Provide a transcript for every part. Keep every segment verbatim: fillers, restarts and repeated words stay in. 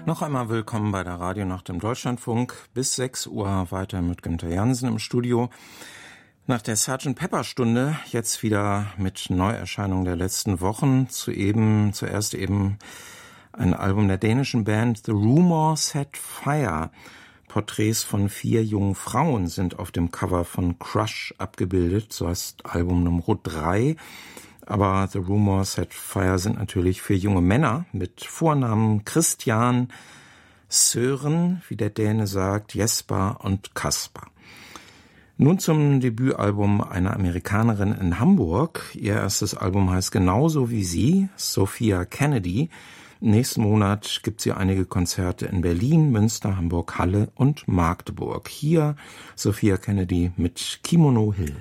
Noch einmal willkommen bei der Radionacht im Deutschlandfunk. Bis sechs Uhr weiter mit Günther Jansen im Studio. Nach der Sergeant Pepper Stunde jetzt wieder mit Neuerscheinungen der letzten Wochen. Zu eben, zuerst eben ein Album der dänischen Band The Rumour Set Fire. Porträts von vier jungen Frauen sind auf dem Cover von Crush abgebildet. So heißt Album Nummer drei. Aber The Rumour Set Fire sind natürlich für junge Männer mit Vornamen Christian, Søren, wie der Däne sagt, Jesper und Kasper. Nun zum Debütalbum einer Amerikanerin in Hamburg. Ihr erstes Album heißt genauso wie sie, Sophia Kennedy. Nächsten Monat gibt sie einige Konzerte in Berlin, Münster, Hamburg, Halle und Magdeburg. Hier Sophia Kennedy mit Kimono Hill.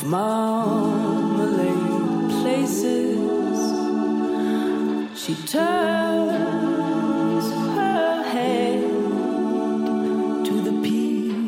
marmalade places. She turns her head to the peak.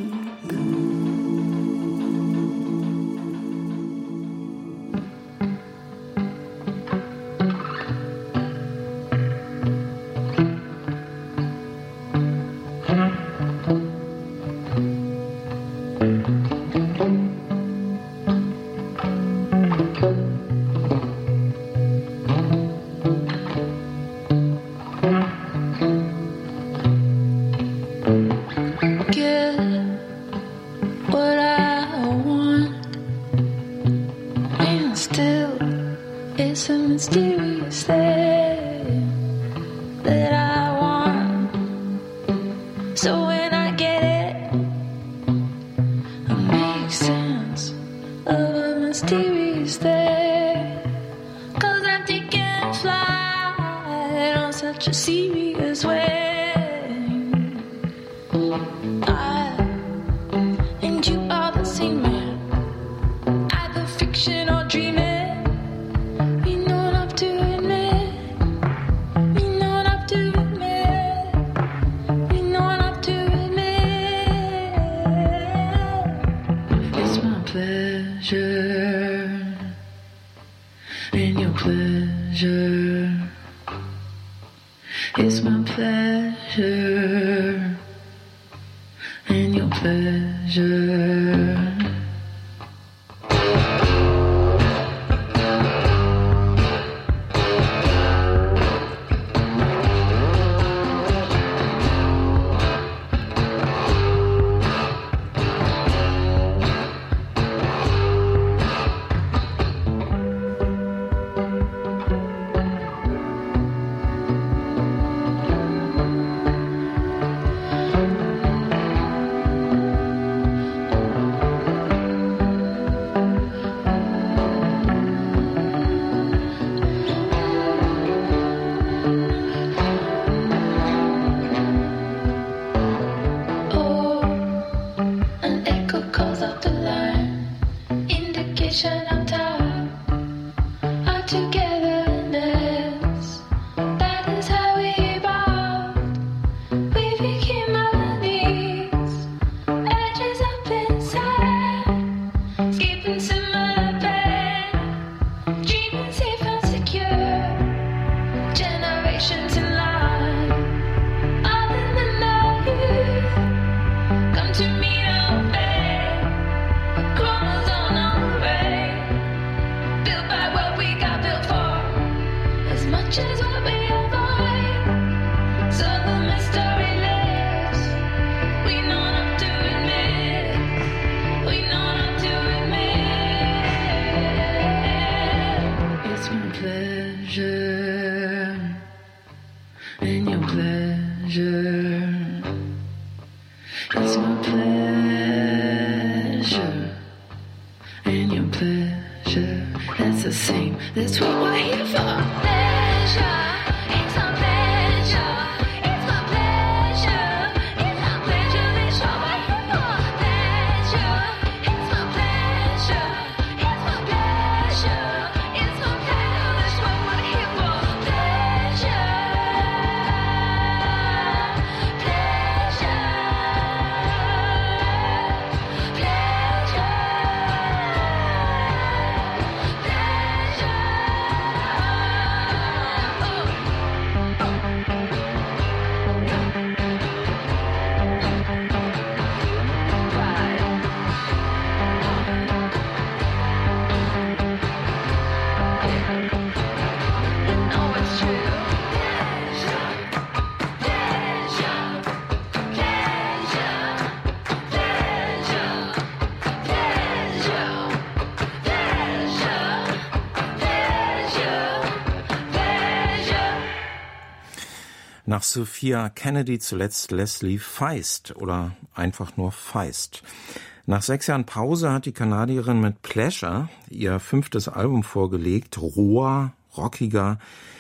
Nach Sophia Kennedy zuletzt Leslie Feist oder einfach nur Feist. Nach sechs Jahren Pause hat die Kanadierin mit Pleasure ihr fünftes Album vorgelegt, roher, rockiger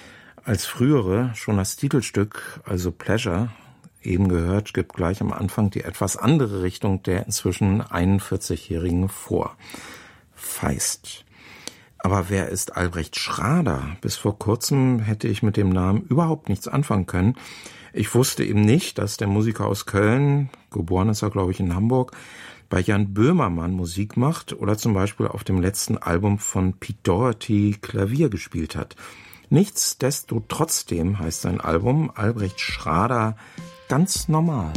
als frühere. Schon das Titelstück, also Pleasure, eben gehört, gibt gleich am Anfang die etwas andere Richtung der inzwischen einundvierzigjährigen vor. Feist. Aber wer ist Albrecht Schrader? Bis vor kurzem hätte ich mit dem Namen überhaupt nichts anfangen können. Ich wusste eben nicht, dass der Musiker aus Köln, geboren ist er, glaube ich, in Hamburg, bei Jan Böhmermann Musik macht oder zum Beispiel auf dem letzten Album von Pete Doherty Klavier gespielt hat. Nichtsdestotrotzdem heißt sein Album Albrecht Schrader ganz normal.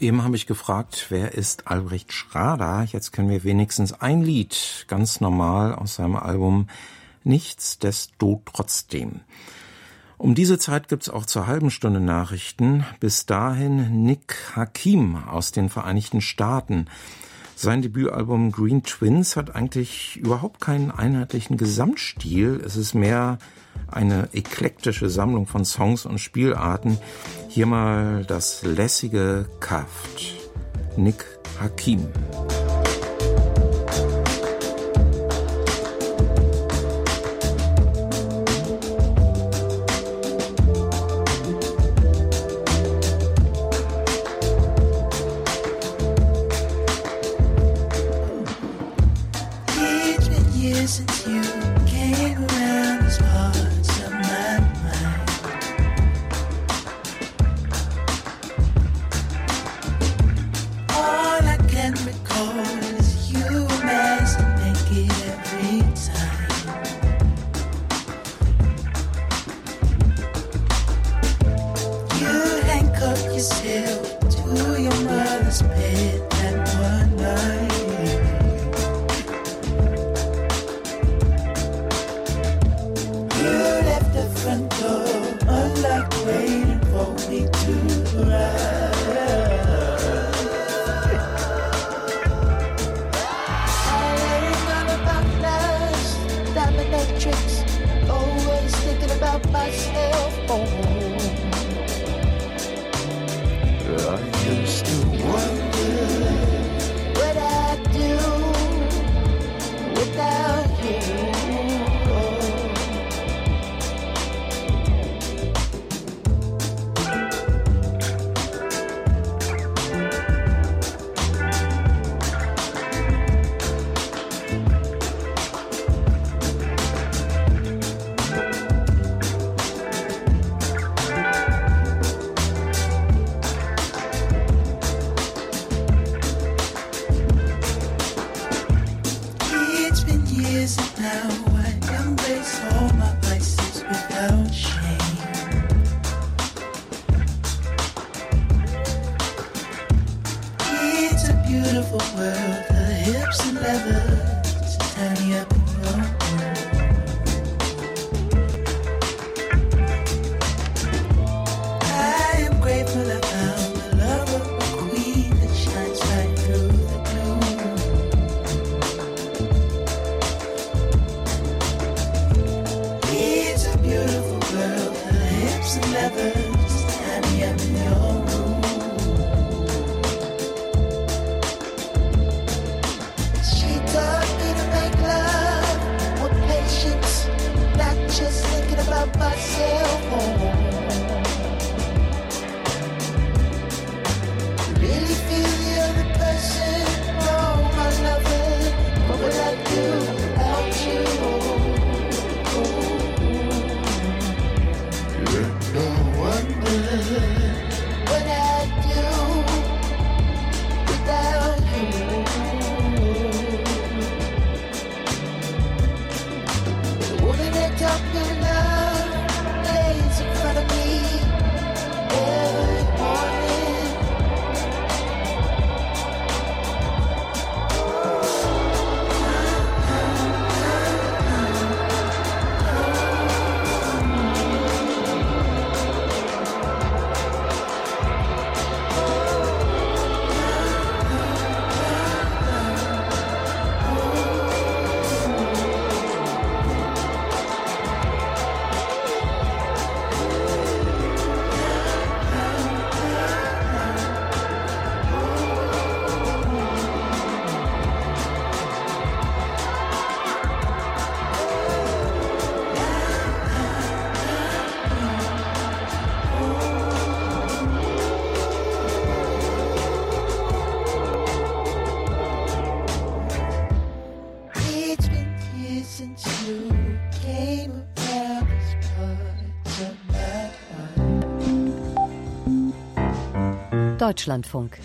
Eben habe ich gefragt, wer ist Albrecht Schrader? Jetzt kennen wir wenigstens ein Lied, ganz normal aus seinem Album Nichtsdestotrotzdem. Um diese Zeit gibt's auch zur halben Stunde Nachrichten. Bis dahin Nick Hakim aus den Vereinigten Staaten. Sein Debütalbum Green Twins hat eigentlich überhaupt keinen einheitlichen Gesamtstil. Es ist mehr eine eklektische Sammlung von Songs und Spielarten. Hier mal das lässige Kaft. Nick Hakim. Deutschlandfunk.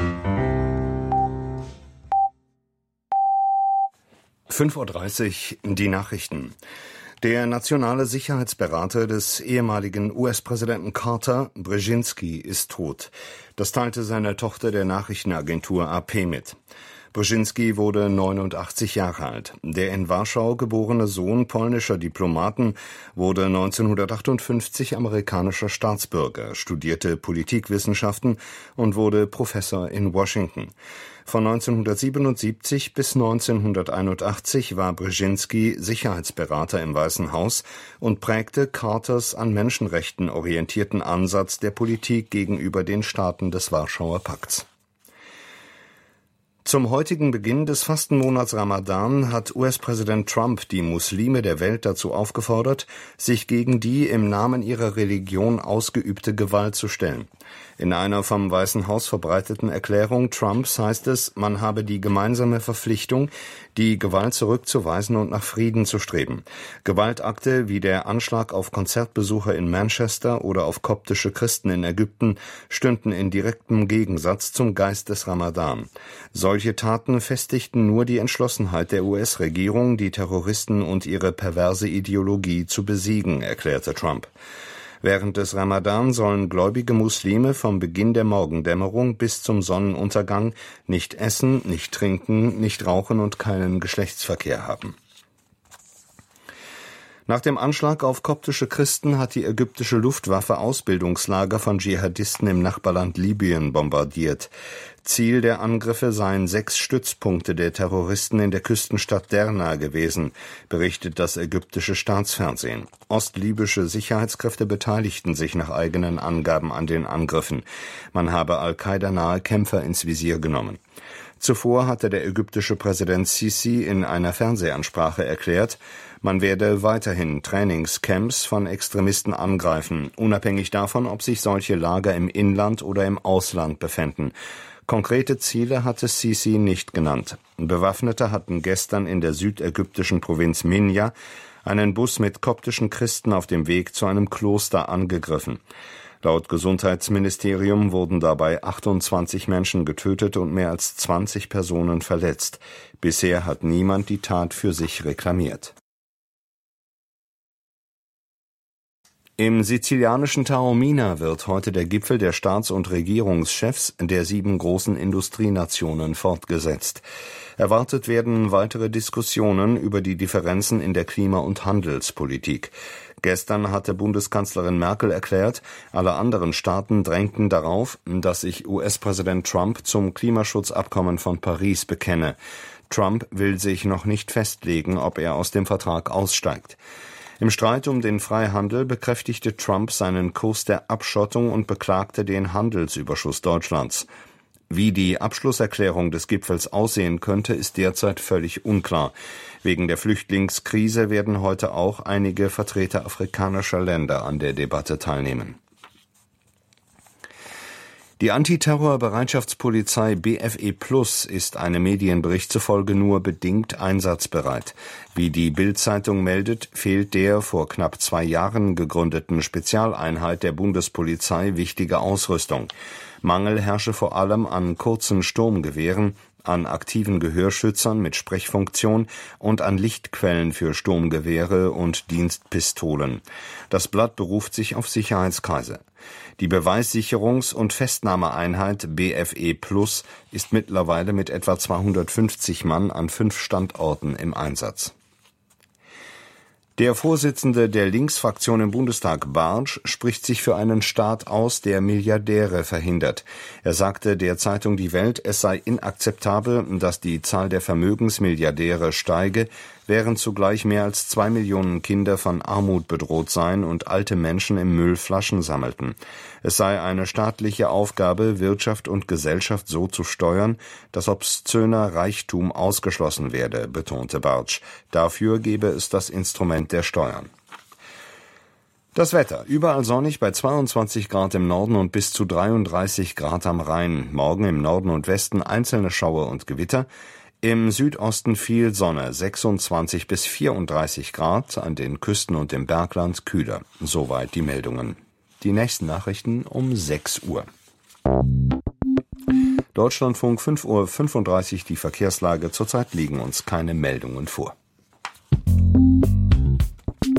fünf Uhr dreißig, die Nachrichten. Der nationale Sicherheitsberater des ehemaligen U S-Präsidenten Carter, Brzezinski, ist tot. Das teilte seine Tochter der Nachrichtenagentur A P mit. Brzezinski wurde neunundachtzig Jahre alt. Der in Warschau geborene Sohn polnischer Diplomaten wurde neunzehnhundertachtundfünfzig amerikanischer Staatsbürger, studierte Politikwissenschaften und wurde Professor in Washington. Von neunzehnhundertsiebenundsiebzig bis neunzehnhunderteinundachtzig war Brzezinski Sicherheitsberater im Weißen Haus und prägte Carters an Menschenrechten orientierten Ansatz der Politik gegenüber den Staaten des Warschauer Pakts. Zum heutigen Beginn des Fastenmonats Ramadan hat U S-Präsident Trump die Muslime der Welt dazu aufgefordert, sich gegen die im Namen ihrer Religion ausgeübte Gewalt zu stellen. In einer vom Weißen Haus verbreiteten Erklärung Trumps heißt es, man habe die gemeinsame Verpflichtung, die Gewalt zurückzuweisen und nach Frieden zu streben. Gewaltakte wie der Anschlag auf Konzertbesucher in Manchester oder auf koptische Christen in Ägypten stünden in direktem Gegensatz zum Geist des Ramadan. Solche Taten festigten nur die Entschlossenheit der U S-Regierung, die Terroristen und ihre perverse Ideologie zu besiegen, erklärte Trump. Während des Ramadan sollen gläubige Muslime vom Beginn der Morgendämmerung bis zum Sonnenuntergang nicht essen, nicht trinken, nicht rauchen und keinen Geschlechtsverkehr haben. Nach dem Anschlag auf koptische Christen hat die ägyptische Luftwaffe Ausbildungslager von Dschihadisten im Nachbarland Libyen bombardiert. Ziel der Angriffe seien sechs Stützpunkte der Terroristen in der Küstenstadt Derna gewesen, berichtet das ägyptische Staatsfernsehen. Ostlibysche Sicherheitskräfte beteiligten sich nach eigenen Angaben an den Angriffen. Man habe Al-Qaida-nahe Kämpfer ins Visier genommen. Zuvor hatte der ägyptische Präsident Sisi in einer Fernsehansprache erklärt, man werde weiterhin Trainingscamps von Extremisten angreifen, unabhängig davon, ob sich solche Lager im Inland oder im Ausland befänden. Konkrete Ziele hatte Sisi nicht genannt. Bewaffnete hatten gestern in der südägyptischen Provinz Minya einen Bus mit koptischen Christen auf dem Weg zu einem Kloster angegriffen. Laut Gesundheitsministerium wurden dabei achtundzwanzig Menschen getötet und mehr als zwanzig Personen verletzt. Bisher hat niemand die Tat für sich reklamiert. Im sizilianischen Taormina wird heute der Gipfel der Staats- und Regierungschefs der sieben großen Industrienationen fortgesetzt. Erwartet werden weitere Diskussionen über die Differenzen in der Klima- und Handelspolitik. Gestern hatte Bundeskanzlerin Merkel erklärt, alle anderen Staaten drängten darauf, dass sich U S-Präsident Trump zum Klimaschutzabkommen von Paris bekenne. Trump will sich noch nicht festlegen, ob er aus dem Vertrag aussteigt. Im Streit um den Freihandel bekräftigte Trump seinen Kurs der Abschottung und beklagte den Handelsüberschuss Deutschlands. Wie die Abschlusserklärung des Gipfels aussehen könnte, ist derzeit völlig unklar. Wegen der Flüchtlingskrise werden heute auch einige Vertreter afrikanischer Länder an der Debatte teilnehmen. Die Antiterrorbereitschaftspolizei B F E Plus ist einem Medienbericht zufolge nur bedingt einsatzbereit. Wie die Bild-Zeitung meldet, fehlt der vor knapp zwei Jahren gegründeten Spezialeinheit der Bundespolizei wichtige Ausrüstung. Mangel herrsche vor allem an kurzen Sturmgewehren, an aktiven Gehörschützern mit Sprechfunktion und an Lichtquellen für Sturmgewehre und Dienstpistolen. Das Blatt beruft sich auf Sicherheitskreise. Die Beweissicherungs- und Festnahmeeinheit B F E Plus ist mittlerweile mit etwa zweihundertfünfzig Mann an fünf Standorten im Einsatz. Der Vorsitzende der Linksfraktion im Bundestag, Bartsch, spricht sich für einen Staat aus, der Milliardäre verhindert. Er sagte der Zeitung Die Welt, es sei inakzeptabel, dass die Zahl der Vermögensmilliardäre steige, während zugleich mehr als zwei Millionen Kinder von Armut bedroht seien und alte Menschen im Müll Flaschen sammelten. Es sei eine staatliche Aufgabe, Wirtschaft und Gesellschaft so zu steuern, dass obszöner Reichtum ausgeschlossen werde, betonte Bartsch. Dafür gebe es das Instrument der Steuern. Das Wetter. Überall sonnig bei zweiundzwanzig Grad im Norden und bis zu dreiunddreißig Grad am Rhein. Morgen im Norden und Westen einzelne Schauer und Gewitter. Im Südosten viel Sonne, sechsundzwanzig bis vierunddreißig Grad, an den Küsten und im Bergland kühler. Soweit die Meldungen. Die nächsten Nachrichten um sechs Uhr. Deutschlandfunk fünf Uhr fünfunddreißig, die Verkehrslage. Zurzeit liegen uns keine Meldungen vor.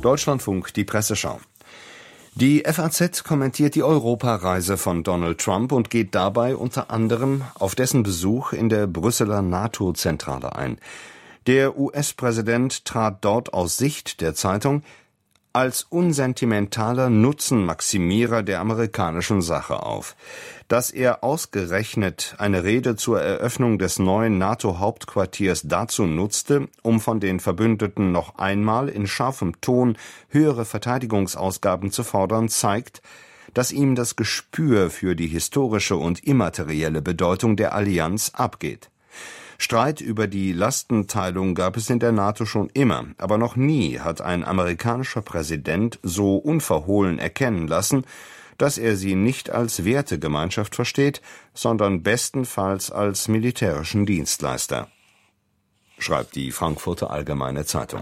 Deutschlandfunk, die Presseschau. Die F A Z kommentiert die Europareise von Donald Trump und geht dabei unter anderem auf dessen Besuch in der Brüsseler NATO-Zentrale ein. Der U S-Präsident trat dort aus Sicht der Zeitung als unsentimentaler Nutzenmaximierer der amerikanischen Sache auf. Dass er ausgerechnet eine Rede zur Eröffnung des neuen NATO-Hauptquartiers dazu nutzte, um von den Verbündeten noch einmal in scharfem Ton höhere Verteidigungsausgaben zu fordern, zeigt, dass ihm das Gespür für die historische und immaterielle Bedeutung der Allianz abgeht. Streit über die Lastenteilung gab es in der NATO schon immer, aber noch nie hat ein amerikanischer Präsident so unverhohlen erkennen lassen, dass er sie nicht als Wertegemeinschaft versteht, sondern bestenfalls als militärischen Dienstleister, schreibt die Frankfurter Allgemeine Zeitung.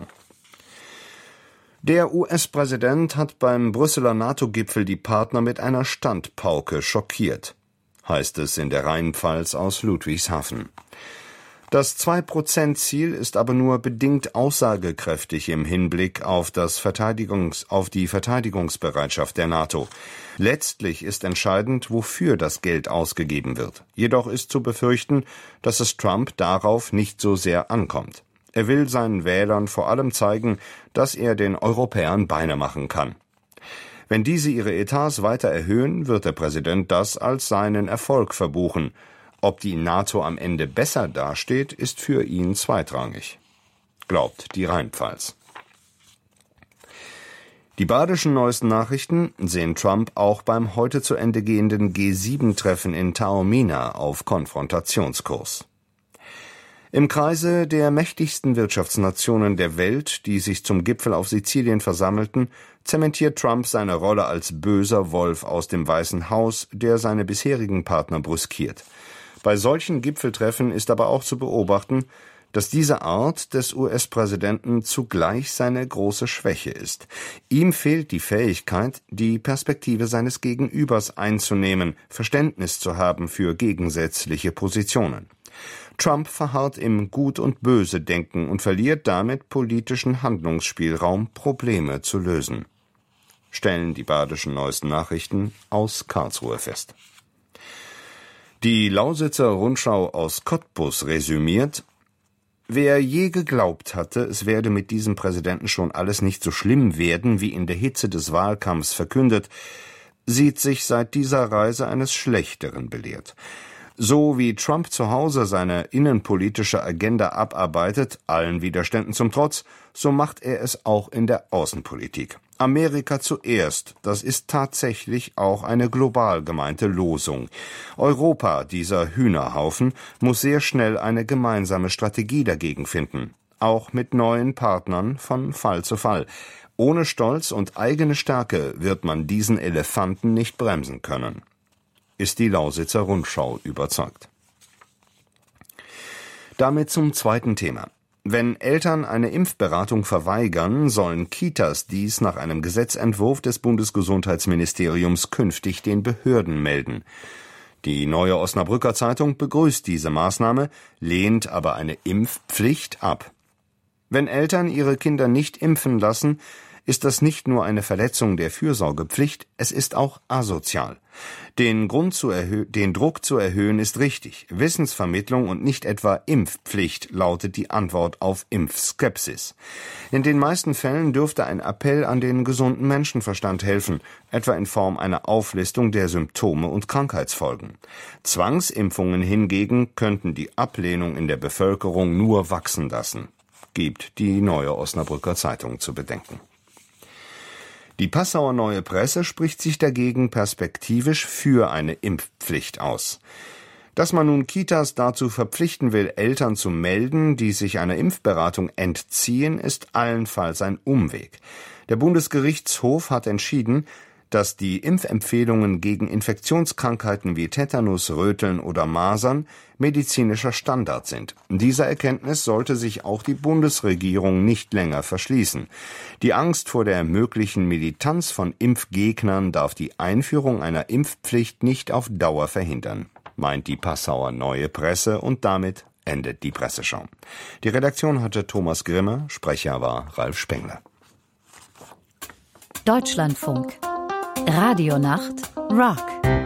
Der U S-Präsident hat beim Brüsseler NATO-Gipfel die Partner mit einer Standpauke schockiert, heißt es in der Rheinpfalz aus Ludwigshafen. Das zwei Prozent Ziel ist aber nur bedingt aussagekräftig im Hinblick auf, das Verteidigungs-, auf die Verteidigungsbereitschaft der NATO. Letztlich ist entscheidend, wofür das Geld ausgegeben wird. Jedoch ist zu befürchten, dass es Trump darauf nicht so sehr ankommt. Er will seinen Wählern vor allem zeigen, dass er den Europäern Beine machen kann. Wenn diese ihre Etats weiter erhöhen, wird der Präsident das als seinen Erfolg verbuchen. Ob die NATO am Ende besser dasteht, ist für ihn zweitrangig, glaubt die Rheinpfalz. Die badischen neuesten Nachrichten sehen Trump auch beim heute zu Ende gehenden G sieben Treffen in Taormina auf Konfrontationskurs. Im Kreise der mächtigsten Wirtschaftsnationen der Welt, die sich zum Gipfel auf Sizilien versammelten, zementiert Trump seine Rolle als böser Wolf aus dem Weißen Haus, der seine bisherigen Partner brüskiert. Bei solchen Gipfeltreffen ist aber auch zu beobachten, dass diese Art des U S-Präsidenten zugleich seine große Schwäche ist. Ihm fehlt die Fähigkeit, die Perspektive seines Gegenübers einzunehmen, Verständnis zu haben für gegensätzliche Positionen. Trump verharrt im Gut- und Böse-Denken und verliert damit politischen Handlungsspielraum, Probleme zu lösen, stellen die badischen neuesten Nachrichten aus Karlsruhe fest. Die Lausitzer Rundschau aus Cottbus resümiert: Wer je geglaubt hatte, es werde mit diesem Präsidenten schon alles nicht so schlimm werden, wie in der Hitze des Wahlkampfs verkündet, sieht sich seit dieser Reise eines Schlechteren belehrt. So wie Trump zu Hause seine innenpolitische Agenda abarbeitet, allen Widerständen zum Trotz, so macht er es auch in der Außenpolitik. Amerika zuerst, das ist tatsächlich auch eine global gemeinte Losung. Europa, dieser Hühnerhaufen, muss sehr schnell eine gemeinsame Strategie dagegen finden, auch mit neuen Partnern von Fall zu Fall. Ohne Stolz und eigene Stärke wird man diesen Elefanten nicht bremsen können, ist die Lausitzer Rundschau überzeugt. Damit zum zweiten Thema. Wenn Eltern eine Impfberatung verweigern, sollen Kitas dies nach einem Gesetzentwurf des Bundesgesundheitsministeriums künftig den Behörden melden. Die Neue Osnabrücker Zeitung begrüßt diese Maßnahme, lehnt aber eine Impfpflicht ab. Wenn Eltern ihre Kinder nicht impfen lassen, ist das nicht nur eine Verletzung der Fürsorgepflicht, es ist auch asozial. Den Grund zu erhö- den Druck zu erhöhen ist richtig. Wissensvermittlung und nicht etwa Impfpflicht lautet die Antwort auf Impfskepsis. In den meisten Fällen dürfte ein Appell an den gesunden Menschenverstand helfen, etwa in Form einer Auflistung der Symptome und Krankheitsfolgen. Zwangsimpfungen hingegen könnten die Ablehnung in der Bevölkerung nur wachsen lassen, gibt die Neue Osnabrücker Zeitung zu bedenken. Die Passauer Neue Presse spricht sich dagegen perspektivisch für eine Impfpflicht aus. Dass man nun Kitas dazu verpflichten will, Eltern zu melden, die sich einer Impfberatung entziehen, ist allenfalls ein Umweg. Der Bundesgerichtshof hat entschieden, dass die Impfempfehlungen gegen Infektionskrankheiten wie Tetanus, Röteln oder Masern medizinischer Standard sind. Dieser Erkenntnis sollte sich auch die Bundesregierung nicht länger verschließen. Die Angst vor der möglichen Militanz von Impfgegnern darf die Einführung einer Impfpflicht nicht auf Dauer verhindern, meint die Passauer Neue Presse, und damit endet die Presseschau. Die Redaktion hatte Thomas Grimme, Sprecher war Ralf Spengler. Deutschlandfunk. Radionacht Rock.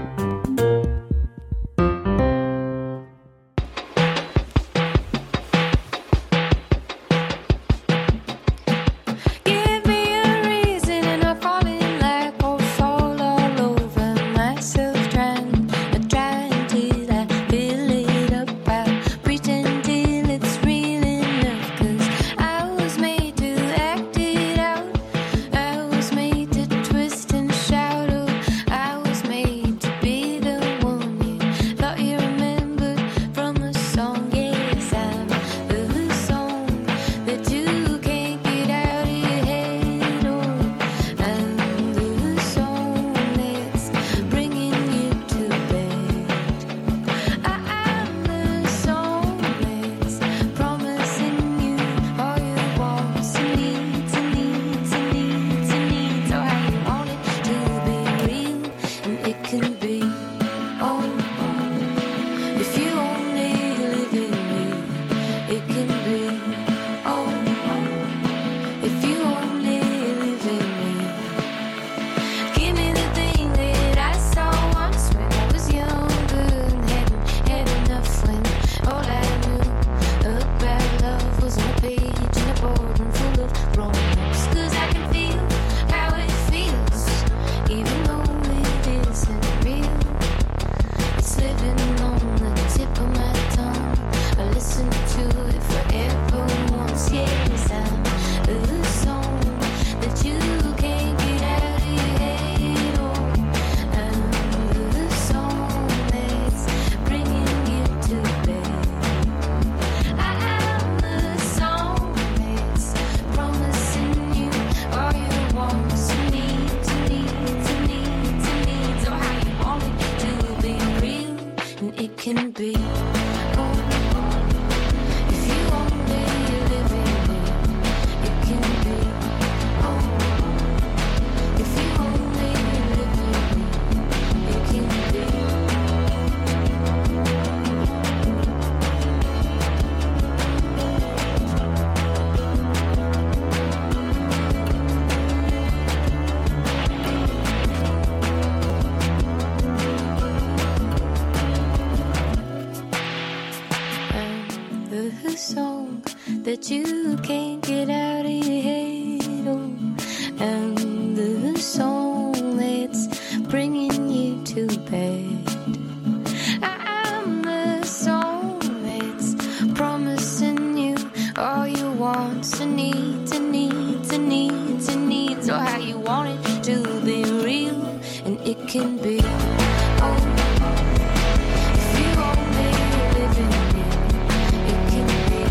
That you can't get out of your head, oh, and the song that's bringing you to bed. I'm the song that's promising you all your wants and needs and needs and needs and needs, or how you want it to be real, and it can be. Oh, if you only live in it, it can be.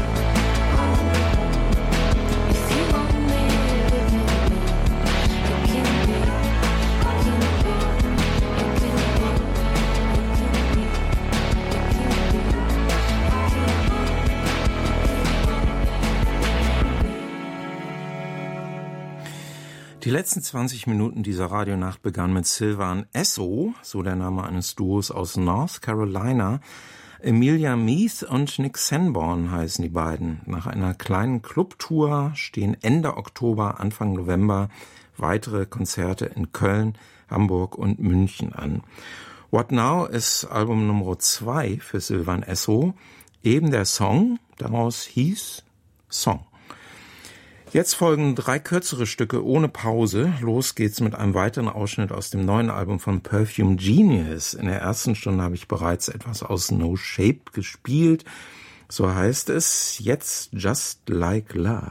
Die letzten zwanzig Minuten dieser Radionacht begannen mit Sylvan Esso, so der Name eines Duos aus North Carolina. Emilia Meath und Nick Sanborn heißen die beiden. Nach einer kleinen Clubtour stehen Ende Oktober, Anfang November weitere Konzerte in Köln, Hamburg und München an. What Now ist Album Nummer zwei für Sylvan Esso. Eben der Song daraus hieß Song. Jetzt folgen drei kürzere Stücke ohne Pause. Los geht's mit einem weiteren Ausschnitt aus dem neuen Album von Perfume Genius. In der ersten Stunde habe ich bereits etwas aus No Shape gespielt. So heißt es jetzt Just Like Love.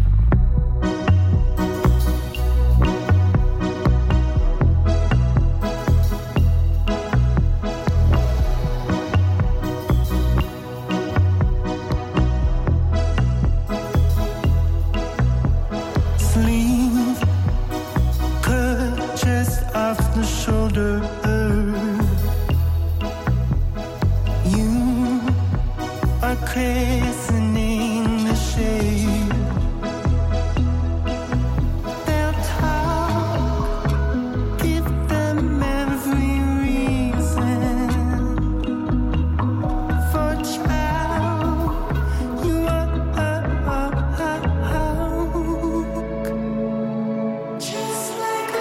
Christening the shade. They'll talk, give them every reason. For child, you are just like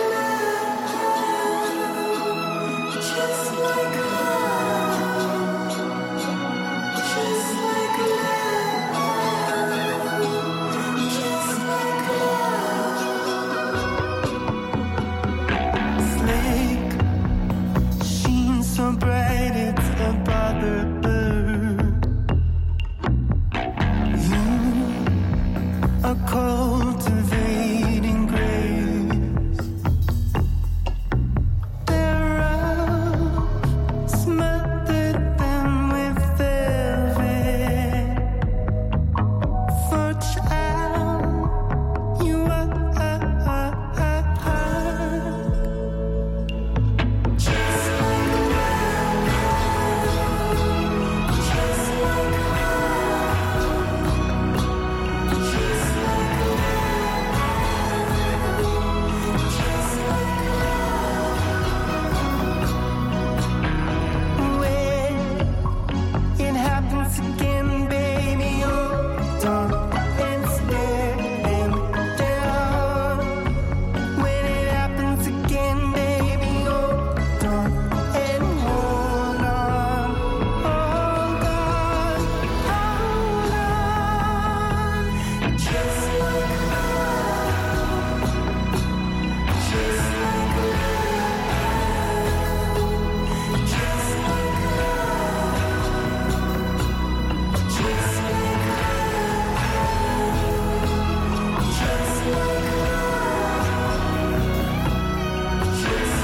happens again, baby, hold on and stand down. When it happens again, baby, hold on and hold on. Hold on, hold on. Just like love, just like love, just like love, just like love, just like love, just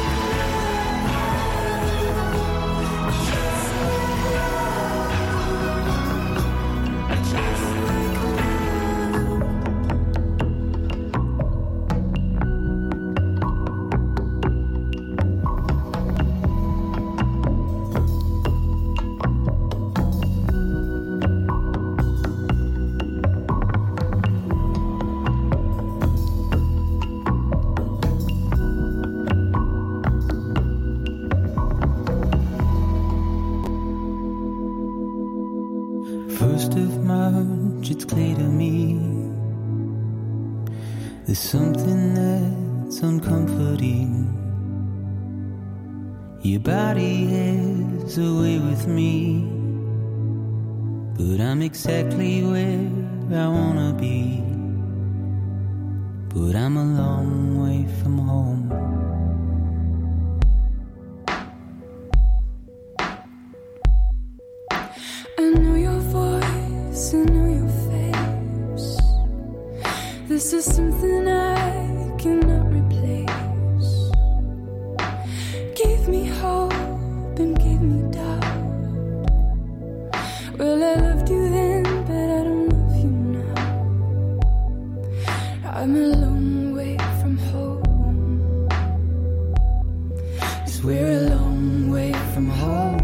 First of March, it's clear to me there's something that's uncomforting. Your body has a way with me, but I'm exactly where I wanna be. But I'm a long way from home. I know your voice, I know your face. This is something I cannot replace. Give me hope and give me doubt. Well, I loved you then, but I don't love you now. I'm a long way from home. 'Cause we're a long way from home.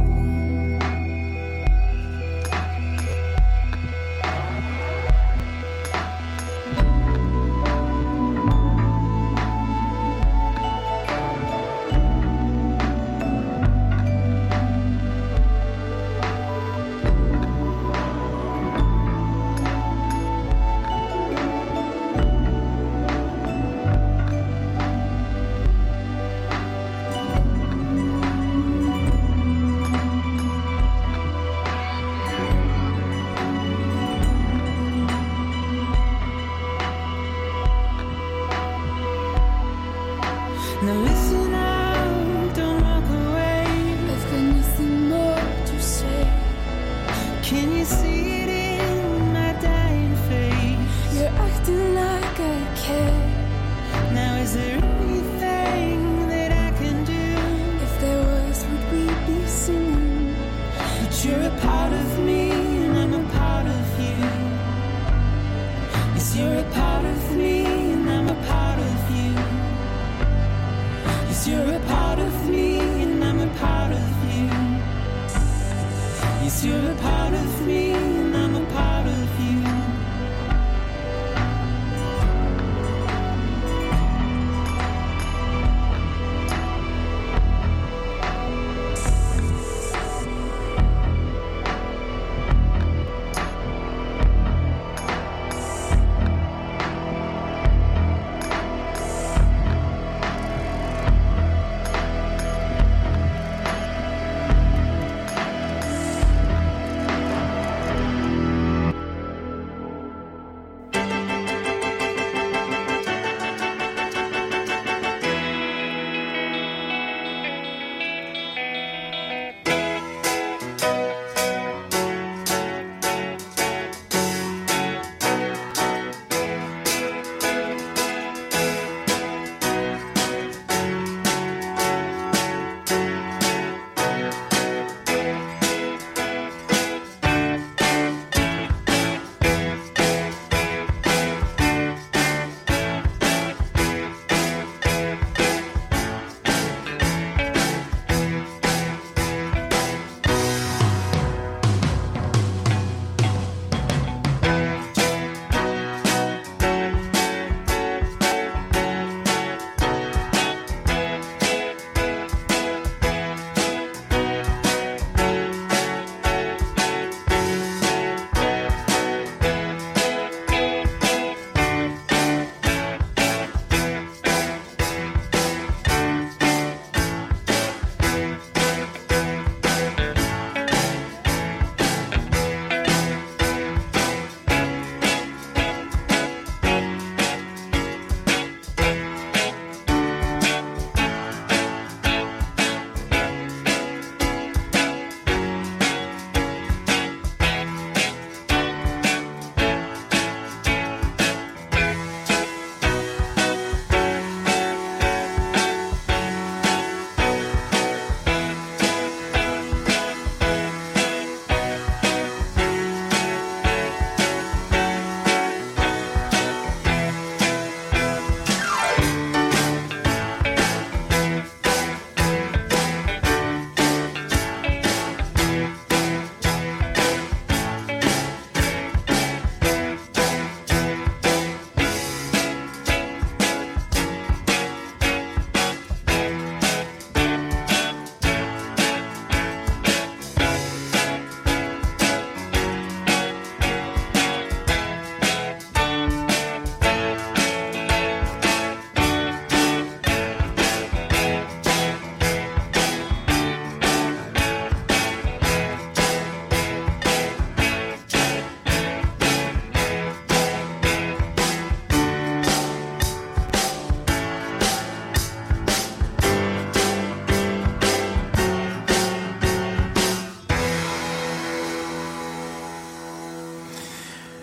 Now listen out, don't walk away. I've got nothing more to say. Can you see it in my dying face? You're acting like I care. Now is there anything that I can do? If there was, would we be singing? But you're a part of me and I'm a part of you. Yes, you're a part of me and I'm a part of you. Yes, you're a part of me and I'm a part of you. Yes, you're a part of me and I'm a part of you.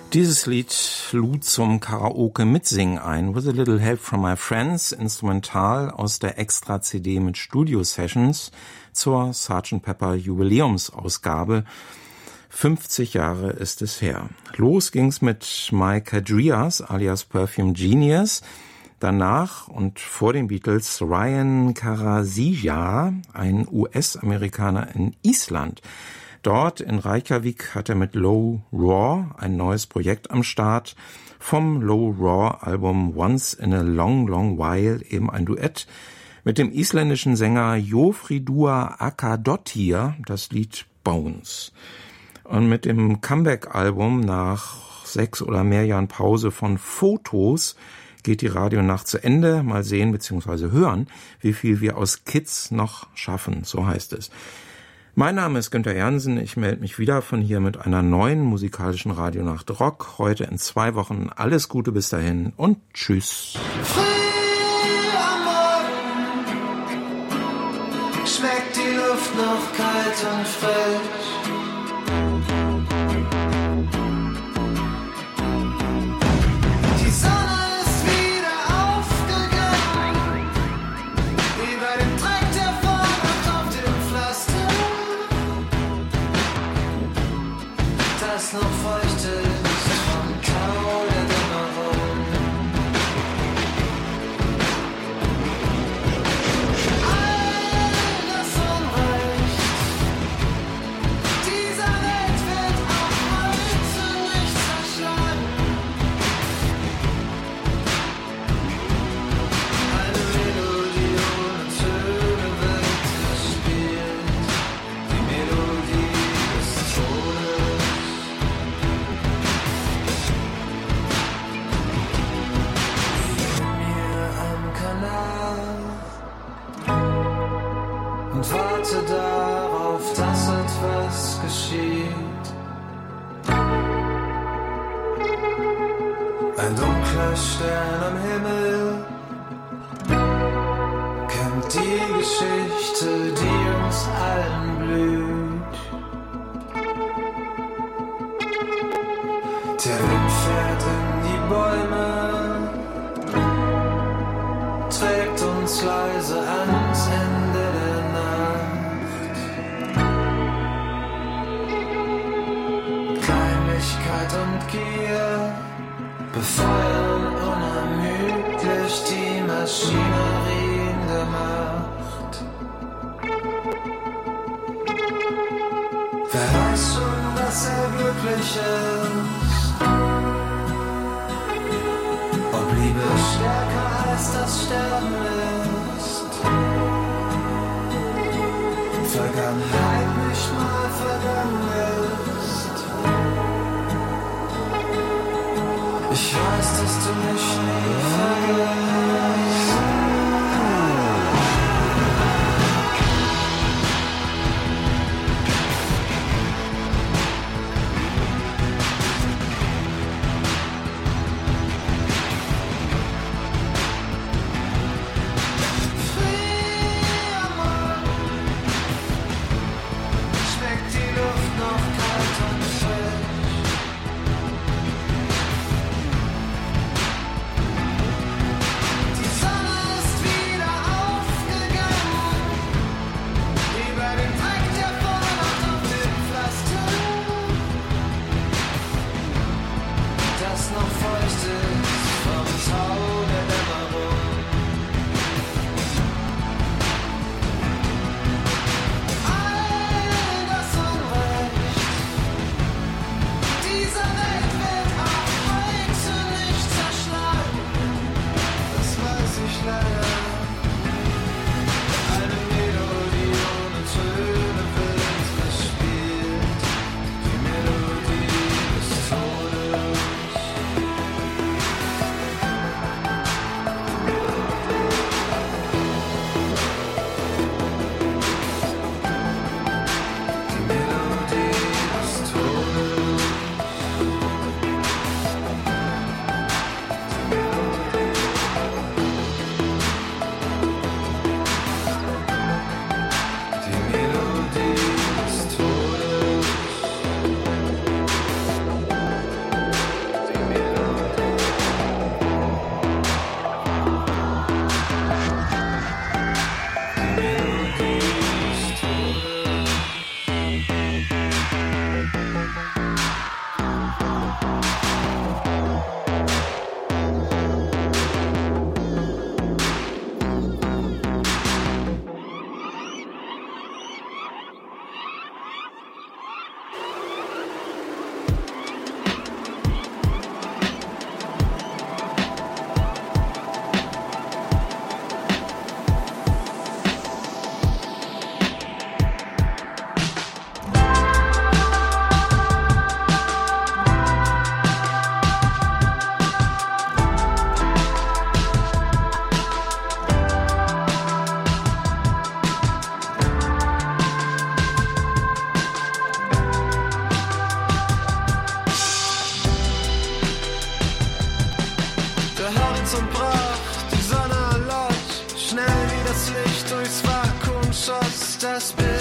Dieses Lied lud zum Karaoke-Mitsingen ein. With a Little Help from My Friends, instrumental aus der Extra-C D mit Studio-Sessions zur Sergeant Pepper Jubiläumsausgabe. fünfzig Jahre ist es her. Los ging's mit Mike Hadrias alias Perfume Genius. Danach und vor den Beatles Ryan Karasija, ein U S-Amerikaner in Island. Dort in Reykjavik hat er mit Low Raw ein neues Projekt am Start. Vom Low Raw Album Once in a Long, Long While eben ein Duett mit dem isländischen Sänger Jofridua Akadottir, das Lied Bones. Und mit dem Comeback-Album nach sechs oder mehr Jahren Pause von Fotos geht die Radionacht zu Ende. Mal sehen bzw. hören, wie viel wir aus Kids noch schaffen, so heißt es. Mein Name ist Günther Jansen, ich melde mich wieder von hier mit einer neuen musikalischen Radionacht Rock. Heute in zwei Wochen. Alles Gute bis dahin und tschüss. Früh am Morgen schmeckt die Luft noch kalt und frisch. Die Sonne ist wieder aufgegangen, über den Dreck, der vormacht auf dem Pflaster, das noch feucht ist vom Tau der Dämmerung. All das Unrecht dieser Welt wird auch heute nicht zerschlagen. Eine Melodie ohne Töne wird gespielt, die Melodie des Todes. Hier am Kanal und warte darauf, dass etwas geschieht. Ein dunkler Stern am Himmel kennt die Geschichte, die uns allen blüht. Der Wind fährt in die Bäume, trägt uns leise ans Ende der Nacht. Kleinlichkeit und Gier befeuern unermüdlich die Maschinerien der Macht. Wer weiß schon, dass er glücklich ist? Ob Liebe stärker als das Sterben ist? Vergangenheit nicht mal vergangen ist. Ich weiß, dass du mich nie vergisst. Früh am Morgen ist das Bild.